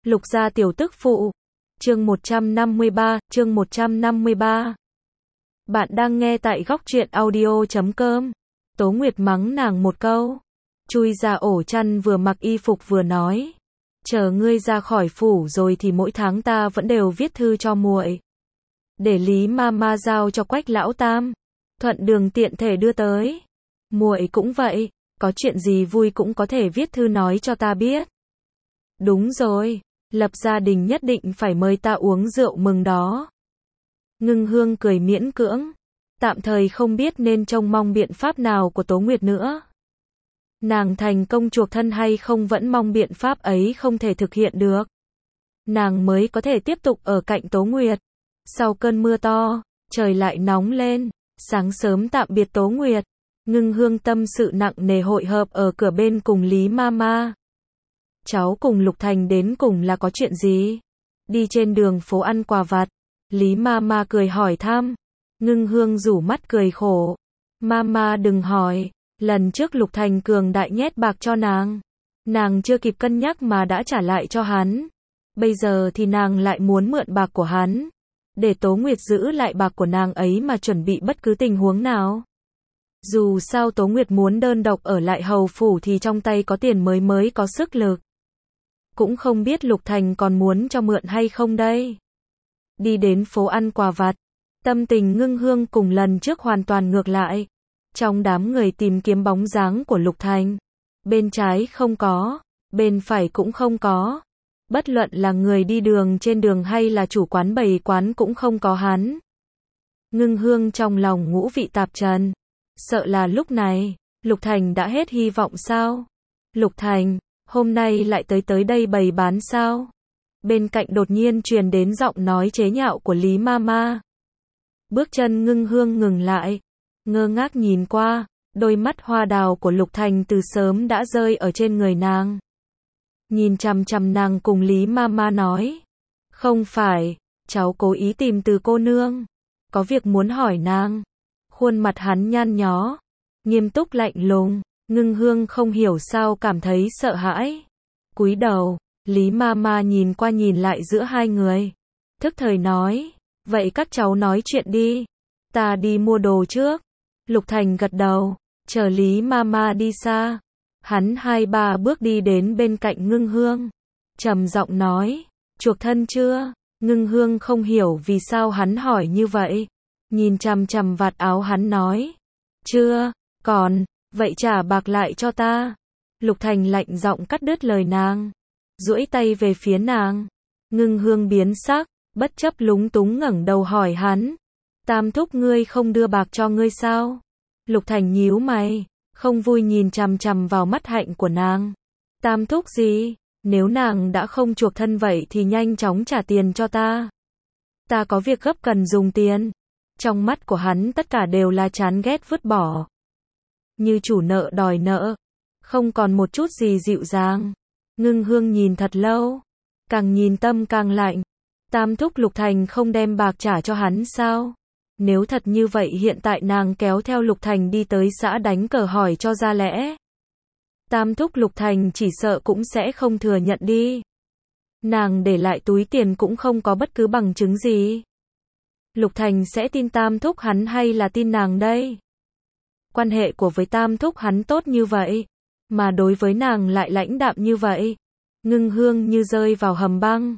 Lục gia tiểu tức phụ. Chương 153. Bạn đang nghe tại góc truyện audio.com. Tố Nguyệt mắng nàng một câu. Chui ra ổ chăn vừa mặc y phục vừa nói. Chờ ngươi ra khỏi phủ rồi thì mỗi tháng ta vẫn đều viết thư cho muội. Để Lý Mama giao cho Quách lão tam. Thuận đường tiện thể đưa tới. Muội cũng vậy, có chuyện gì vui cũng có thể viết thư nói cho ta biết. Đúng rồi, lập gia đình nhất định phải mời ta uống rượu mừng đó. Ngưng Hương cười miễn cưỡng, tạm thời không biết nên trông mong biện pháp nào của Tố Nguyệt nữa. Nàng thành công chuộc thân hay không vẫn mong biện pháp ấy không thể thực hiện được. Nàng mới có thể tiếp tục ở cạnh Tố Nguyệt. Sau cơn mưa to, trời lại nóng lên, sáng sớm tạm biệt Tố Nguyệt. Ngưng Hương tâm sự nặng nề hội hợp ở cửa bên cùng Lý Mama. Cháu cùng Lục Thành đến cùng là có chuyện gì? Đi trên đường phố ăn quà vặt. Lý Mama cười hỏi thăm. Ngưng Hương rủ mắt cười khổ. Mama đừng hỏi, lần trước Lục Thành cường đại nhét bạc cho nàng. Nàng chưa kịp cân nhắc mà đã trả lại cho hắn. Bây giờ thì nàng lại muốn mượn bạc của hắn. Để Tố Nguyệt giữ lại bạc của nàng ấy mà chuẩn bị bất cứ tình huống nào. Dù sao Tố Nguyệt muốn đơn độc ở lại hầu phủ thì trong tay có tiền mới có sức lực. Cũng không biết Lục Thành còn muốn cho mượn hay không đây. Đi đến phố ăn quà vặt. Tâm tình Ngưng Hương cùng lần trước hoàn toàn ngược lại. Trong đám người tìm kiếm bóng dáng của Lục Thành. Bên trái không có, bên phải cũng không có. Bất luận là người đi đường trên đường hay là chủ quán bày quán cũng không có hắn. Ngưng Hương trong lòng ngũ vị tạp trần. Sợ là lúc này, Lục Thành đã hết hy vọng sao? Lục Thành, hôm nay lại tới đây bày bán sao? Bên cạnh đột nhiên truyền đến giọng nói chế nhạo của Lý Mama. Bước chân Ngưng Hương ngừng lại, ngơ ngác nhìn qua, đôi mắt hoa đào của Lục Thành từ sớm đã rơi ở trên người nàng. Nhìn chằm chằm nàng cùng Lý Mama nói. Không phải, cháu cố ý tìm từ cô nương. Có việc muốn hỏi nàng. Khuôn mặt hắn nhăn nhó, nghiêm túc lạnh lùng. Ngưng Hương không hiểu sao cảm thấy sợ hãi. Cúi đầu, Lý Mama nhìn qua nhìn lại giữa hai người. Thức thời nói, vậy các cháu nói chuyện đi. Ta đi mua đồ trước. Lục Thành gật đầu, chờ Lý Mama đi xa. Hắn 2-3 bước đi đến bên cạnh Ngưng Hương. Trầm giọng nói, chuộc thân chưa? Ngưng Hương không hiểu vì sao hắn hỏi như vậy. Nhìn chằm chằm vạt áo hắn nói. Chưa, còn, vậy trả bạc lại cho ta. Lục Thành lạnh giọng cắt đứt lời nàng. Duỗi tay về phía nàng. Ngưng Hương biến sắc, bất chấp lúng túng ngẩng đầu hỏi hắn. Tam thúc ngươi không đưa bạc cho ngươi sao? Lục Thành nhíu mày, không vui nhìn chằm chằm vào mắt hạnh của nàng. Tam thúc gì? Nếu nàng đã không chuộc thân vậy thì nhanh chóng trả tiền cho ta. Ta có việc gấp cần dùng tiền. Trong mắt của hắn tất cả đều là chán ghét vứt bỏ. Như chủ nợ đòi nợ. Không còn một chút gì dịu dàng. Ngưng Hương nhìn thật lâu. Càng nhìn tâm càng lạnh. Tam thúc Lục Thành không đem bạc trả cho hắn sao? Nếu thật như vậy hiện tại nàng kéo theo Lục Thành đi tới xã đánh cờ hỏi cho ra lẽ. Tam thúc Lục Thành chỉ sợ cũng sẽ không thừa nhận đi. Nàng để lại túi tiền cũng không có bất cứ bằng chứng gì. Lục Thành sẽ tin tam thúc hắn hay là tin nàng đây? Quan hệ của với tam thúc hắn tốt như vậy, mà đối với nàng lại lãnh đạm như vậy. Ngưng Hương như rơi vào hầm băng.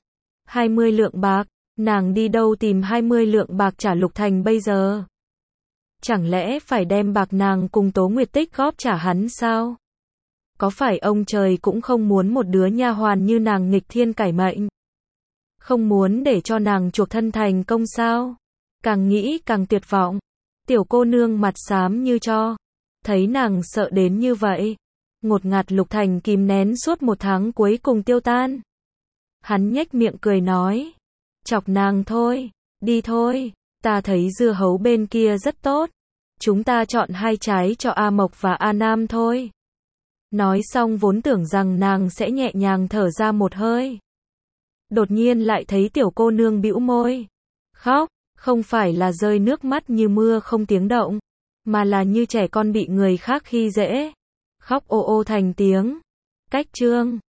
20 lượng bạc, nàng đi đâu tìm 20 lượng bạc trả Lục Thành bây giờ? Chẳng lẽ phải đem bạc nàng cùng Tố Nguyệt tích góp trả hắn sao? Có phải ông trời cũng không muốn một đứa nha hoàn như nàng nghịch thiên cải mệnh? Không muốn để cho nàng chuộc thân thành công sao? Càng nghĩ càng tuyệt vọng. Tiểu cô nương mặt xám như tro. Thấy nàng sợ đến như vậy. Ngột ngạt Lục Thành kìm nén suốt 1 tháng cuối cùng tiêu tan. Hắn nhếch miệng cười nói. Chọc nàng thôi. Đi thôi. Ta thấy dưa hấu bên kia rất tốt. Chúng ta chọn 2 trái cho A Mộc và A Nam thôi. Nói xong vốn tưởng rằng nàng sẽ nhẹ nhàng thở ra một hơi. Đột nhiên lại thấy tiểu cô nương bĩu môi. Khóc. Không phải là rơi nước mắt như mưa không tiếng động, mà là như trẻ con bị người khác khi dễ. Khóc ô ô thành tiếng. Cách chương